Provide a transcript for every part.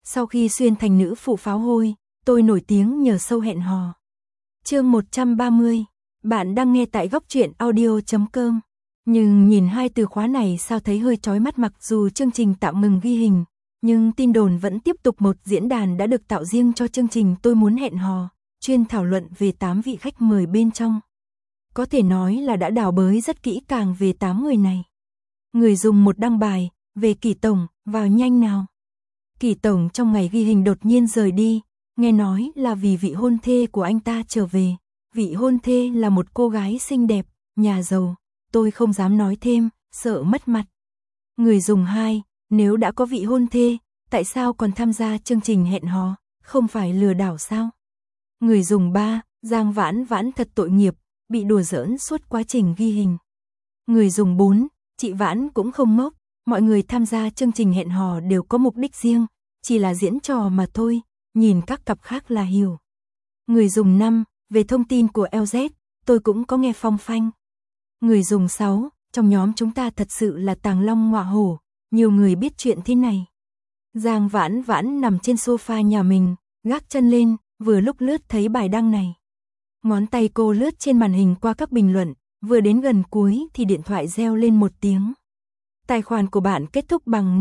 Sau khi xuyên thành nữ phụ pháo hôi, tôi nổi tiếng nhờ show hẹn hò. Chương 130, bạn đang nghe tại góc truyện audio.com. Nhưng nhìn hai từ khóa này sao thấy hơi chói mắt, mặc dù chương trình tạm ngừng ghi hình, nhưng tin đồn vẫn tiếp tục. Một diễn đàn đã được tạo riêng cho chương trình Tôi Muốn Hẹn Hò, chuyên thảo luận về 8 vị khách mời bên trong. Có thể nói là đã đào bới rất kỹ càng về 8 người này. Người dùng một đăng bài về Kỷ Tổng, vào nhanh nào. Kỷ Tổng trong ngày ghi hình đột nhiên rời đi, nghe nói là vì vị hôn thê của anh ta trở về. Vị hôn thê là một cô gái xinh đẹp, nhà giàu. Tôi không dám nói thêm, sợ mất mặt. Người dùng 2, nếu đã có vị hôn thê, tại sao còn tham gia chương trình hẹn hò, không phải lừa đảo sao? Người dùng 3, Giang Vãn Vãn thật tội nghiệp, bị đùa giỡn suốt quá trình ghi hình. Người dùng 4, chị Vãn cũng không ngốc, mọi người tham gia chương trình hẹn hò đều có mục đích riêng, chỉ là diễn trò mà thôi, nhìn các cặp khác là hiểu. Người dùng 5, về thông tin của LZ, tôi cũng có nghe phong phanh. Người dùng 6, trong nhóm chúng ta thật sự là tàng long ngọa hổ, nhiều người biết chuyện thế này. Giang Vãn Vãn nằm trên sofa nhà mình, gác chân lên, vừa lúc lướt thấy bài đăng này. Ngón tay cô lướt trên màn hình qua các bình luận, vừa đến gần cuối thì điện thoại reo lên một tiếng. Tài khoản của bạn kết thúc bằng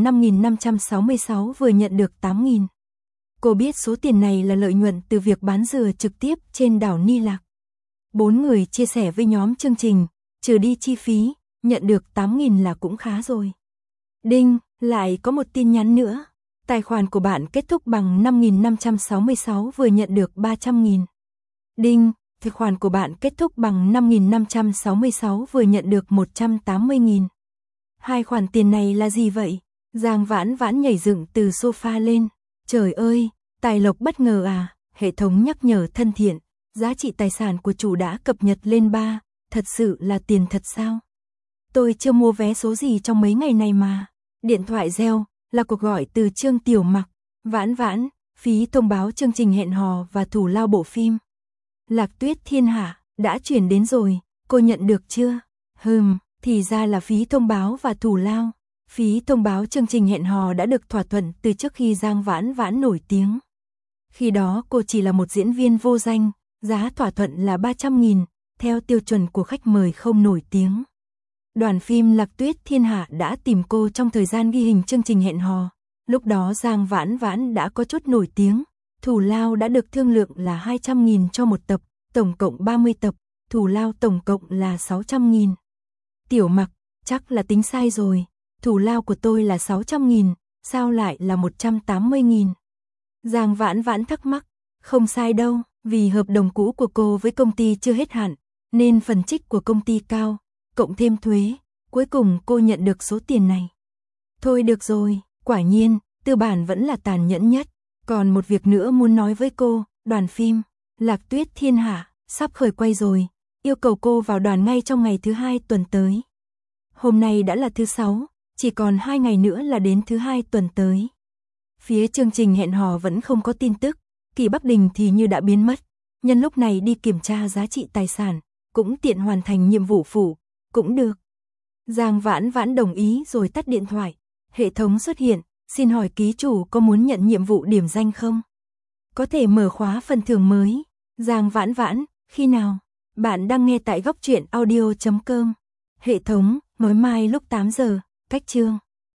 5.566, vừa nhận được 8.000. Cô biết số tiền này là lợi nhuận từ việc bán dừa trực tiếp trên đảo Ni Lạc. 4 người chia sẻ với nhóm chương trình, trừ đi chi phí, nhận được 8.000 là cũng khá rồi. Đinh, lại có một tin nhắn nữa. Tài khoản của bạn kết thúc bằng 5.566, vừa nhận được 300.000. Đinh, tài khoản của bạn kết thúc bằng 5.566, vừa nhận được 180.000. Hai khoản tiền này là gì vậy? Giang Vãn Vãn nhảy dựng từ sofa lên. Trời ơi, tài lộc bất ngờ à? Hệ thống nhắc nhở thân thiện, giá trị tài sản của chủ đã cập nhật lên 3, thật sự là tiền thật sao? Tôi chưa mua vé số gì trong mấy ngày này mà. Điện thoại reo, là cuộc gọi từ Trương Tiểu Mặc. Vãn Vãn, phí thông báo chương trình hẹn hò và thủ lao bộ phim Lạc Tuyết Thiên Hạ đã chuyển đến rồi, cô nhận được chưa? Thì ra là phí thông báo và thủ lao. Phí thông báo chương trình hẹn hò đã được thỏa thuận từ trước khi Giang Vãn Vãn nổi tiếng. Khi đó cô chỉ là một diễn viên vô danh, giá thỏa thuận là 300.000, theo tiêu chuẩn của khách mời không nổi tiếng. Đoàn phim Lạc Tuyết Thiên Hạ đã tìm cô trong thời gian ghi hình chương trình hẹn hò. Lúc đó Giang Vãn Vãn đã có chút nổi tiếng, thủ lao đã được thương lượng là 200.000 cho một tập, tổng cộng 30 tập, thủ lao tổng cộng là 600.000. Tiểu Mặc, chắc là tính sai rồi, thủ lao của tôi là 600.000, sao lại là 180.000? Giang Vãn Vãn thắc mắc, không sai đâu, vì hợp đồng cũ của cô với công ty chưa hết hạn, nên phần trích của công ty cao, cộng thêm thuế, cuối cùng cô nhận được số tiền này. Thôi được rồi, quả nhiên, tư bản vẫn là tàn nhẫn nhất. Còn một việc nữa muốn nói với cô, đoàn phim Lạc Tuyết Thiên Hạ sắp khởi quay rồi, yêu cầu cô vào đoàn ngay trong ngày thứ 2 tuần tới. Hôm nay đã là thứ 6, chỉ còn 2 ngày nữa là đến thứ 2 tuần tới. Phía chương trình hẹn hò vẫn không có tin tức, Kỳ Bắc Đình thì như đã biến mất. Nhân lúc này đi kiểm tra giá trị tài sản, cũng tiện hoàn thành nhiệm vụ phụ, cũng được. Giang Vãn Vãn đồng ý rồi tắt điện thoại. Hệ thống xuất hiện, xin hỏi ký chủ có muốn nhận nhiệm vụ điểm danh không? Có thể mở khóa phần thưởng mới. Giang Vãn Vãn, khi nào? Bạn đang nghe tại góc truyện audio.com. Hệ thống, nói mai lúc 8 giờ, cách chương.